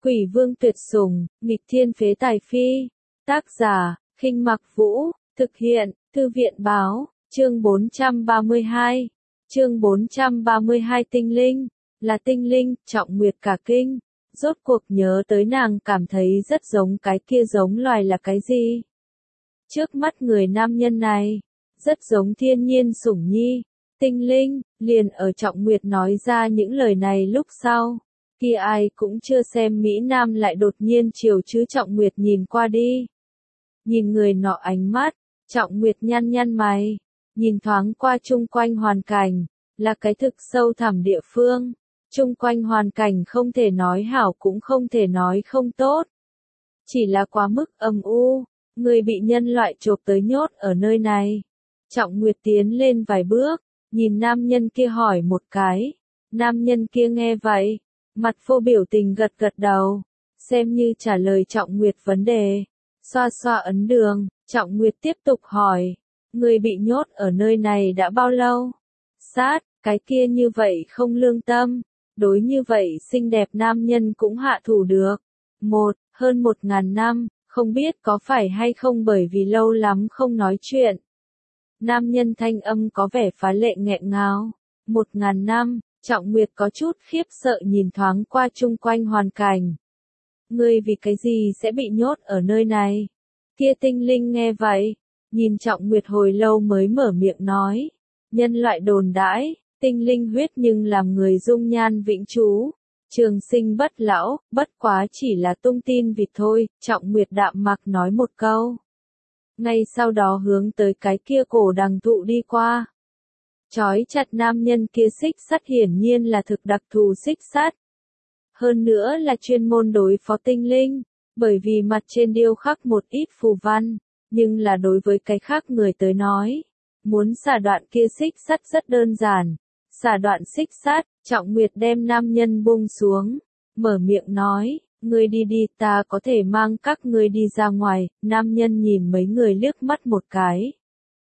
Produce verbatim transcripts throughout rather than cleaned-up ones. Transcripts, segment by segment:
Quỷ vương tuyệt sủng, nghịch thiên phế tài phi. Tác giả, Khinh Mặc Vũ, thực hiện, Thư viện báo, chương bốn trăm ba mươi hai. Chương bốn trăm ba mươi hai tinh linh, là tinh linh, Trọng Nguyệt cả kinh. Rốt cuộc nhớ tới nàng cảm thấy rất giống cái kia giống loài là cái gì? Trước mắt người nam nhân này, rất giống thiên nhiên sủng nhi, tinh linh, liền ở Trọng Nguyệt nói ra những lời này lúc sau. Kia ai cũng chưa xem Mỹ Nam lại đột nhiên chiều chứ Trọng Nguyệt nhìn qua đi. Nhìn người nọ ánh mắt, Trọng Nguyệt nhăn nhăn mày, nhìn thoáng qua chung quanh hoàn cảnh, là cái thực sâu thẳm địa phương. Chung quanh hoàn cảnh không thể nói hảo cũng không thể nói không tốt. Chỉ là quá mức âm u, người bị nhân loại chộp tới nhốt ở nơi này. Trọng Nguyệt tiến lên vài bước, nhìn nam nhân kia hỏi một cái. Nam nhân kia nghe vậy, mặt phô biểu tình gật gật đầu, xem như trả lời Trọng Nguyệt vấn đề. Xoa xoa ấn đường, Trọng Nguyệt tiếp tục hỏi, người bị nhốt ở nơi này đã bao lâu? Sát, cái kia như vậy không lương tâm, đối như vậy xinh đẹp nam nhân cũng hạ thủ được. Một, hơn một ngàn năm, không biết có phải hay không bởi vì lâu lắm không nói chuyện. Nam nhân thanh âm có vẻ phá lệ nghẹn ngào. Một ngàn năm, Trọng Nguyệt có chút khiếp sợ nhìn thoáng qua chung quanh hoàn cảnh. Ngươi vì cái gì sẽ bị nhốt ở nơi này? Kia tinh linh nghe vậy, nhìn Trọng Nguyệt hồi lâu mới mở miệng nói. Nhân loại đồn đãi, tinh linh huyết nhưng làm người dung nhan vĩnh trú. Trường sinh bất lão, bất quá chỉ là tung tin vịt thôi, Trọng Nguyệt đạm mặc nói một câu. Ngay sau đó hướng tới cái kia cổ đằng thụ đi qua. Chói chặt nam nhân kia xích sắt hiển nhiên là thực đặc thù xích sắt. Hơn nữa là chuyên môn đối phó tinh linh, bởi vì mặt trên điêu khắc một ít phù văn, nhưng là đối với cái khác người tới nói. Muốn xả đoạn kia xích sắt rất đơn giản. Xả đoạn xích sắt, Trọng Nguyệt đem nam nhân buông xuống, mở miệng nói, ngươi đi đi ta có thể mang các ngươi đi ra ngoài, nam nhân nhìn mấy người liếc mắt một cái.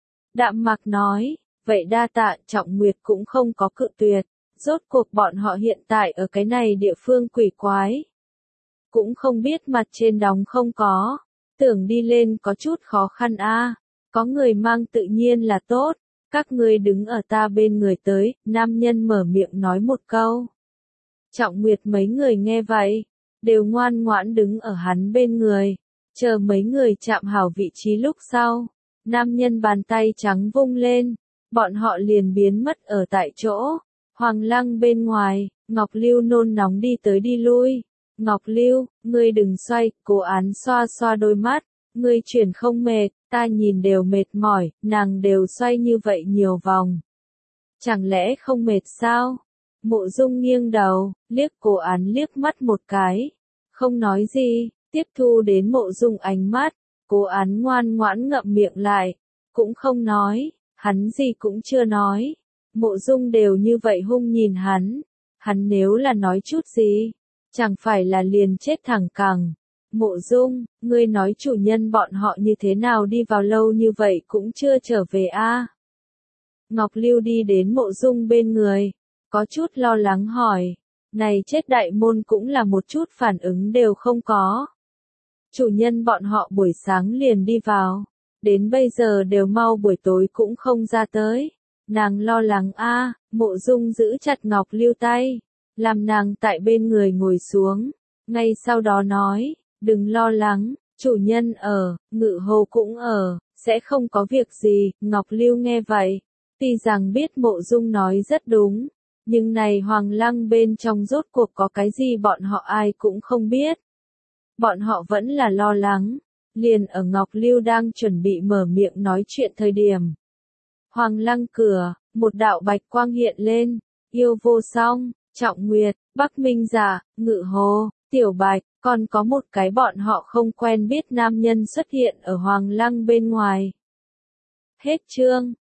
Đạm mặc nói, vậy đa tạ Trọng Nguyệt cũng không có cự tuyệt, rốt cuộc bọn họ hiện tại ở cái này địa phương quỷ quái. Cũng không biết mặt trên đóng không có, tưởng đi lên có chút khó khăn a. Có người mang tự nhiên là tốt. Các ngươi đứng ở ta bên người tới, nam nhân mở miệng nói một câu. Trọng Nguyệt mấy người nghe vậy, đều ngoan ngoãn đứng ở hắn bên người, chờ mấy người chạm hảo vị trí lúc sau. Nam nhân bàn tay trắng vung lên, bọn họ liền biến mất ở tại chỗ. Hoàng lăng bên ngoài, Ngọc Lưu nôn nóng đi tới đi lui. Ngọc Lưu, ngươi đừng xoay, Cố Án xoa xoa đôi mắt, ngươi chuyển không mệt. Ta nhìn đều mệt mỏi, nàng đều xoay như vậy nhiều vòng. Chẳng lẽ không mệt sao? Mộ Dung nghiêng đầu, liếc Cố Án liếc mắt một cái. Không nói gì, tiếp thu đến Mộ Dung ánh mắt. Cố Án ngoan ngoãn ngậm miệng lại, cũng không nói, hắn gì cũng chưa nói. Mộ Dung đều như vậy hung nhìn hắn. Hắn nếu là nói chút gì, chẳng phải là liền chết thẳng cẳng. Mộ Dung, ngươi nói chủ nhân bọn họ như thế nào đi vào lâu như vậy cũng chưa trở về a? À? Ngọc Lưu đi đến Mộ Dung bên người, có chút lo lắng hỏi, này chết đại môn cũng là một chút phản ứng đều không có. Chủ nhân bọn họ buổi sáng liền đi vào, đến bây giờ đều mau buổi tối cũng không ra tới. Nàng lo lắng a. À, Mộ Dung giữ chặt Ngọc Lưu tay, làm nàng tại bên người ngồi xuống, ngay sau đó nói. Đừng lo lắng, chủ nhân ở, Ngự Hồ cũng ở, sẽ không có việc gì. Ngọc Lưu nghe vậy, tuy rằng biết Mộ Dung nói rất đúng, nhưng này Hoàng Lăng bên trong rốt cuộc có cái gì bọn họ ai cũng không biết. Bọn họ vẫn là lo lắng, liền ở Ngọc Lưu đang chuẩn bị mở miệng nói chuyện thời điểm. Hoàng Lăng cửa, một đạo bạch quang hiện lên, Yêu Vô Song, Trọng Nguyệt, Bắc Minh Giả, Ngự Hồ, Tiểu Bạch. Còn có một cái bọn họ không quen biết nam nhân xuất hiện ở Hoàng Lăng bên ngoài. Hết chương.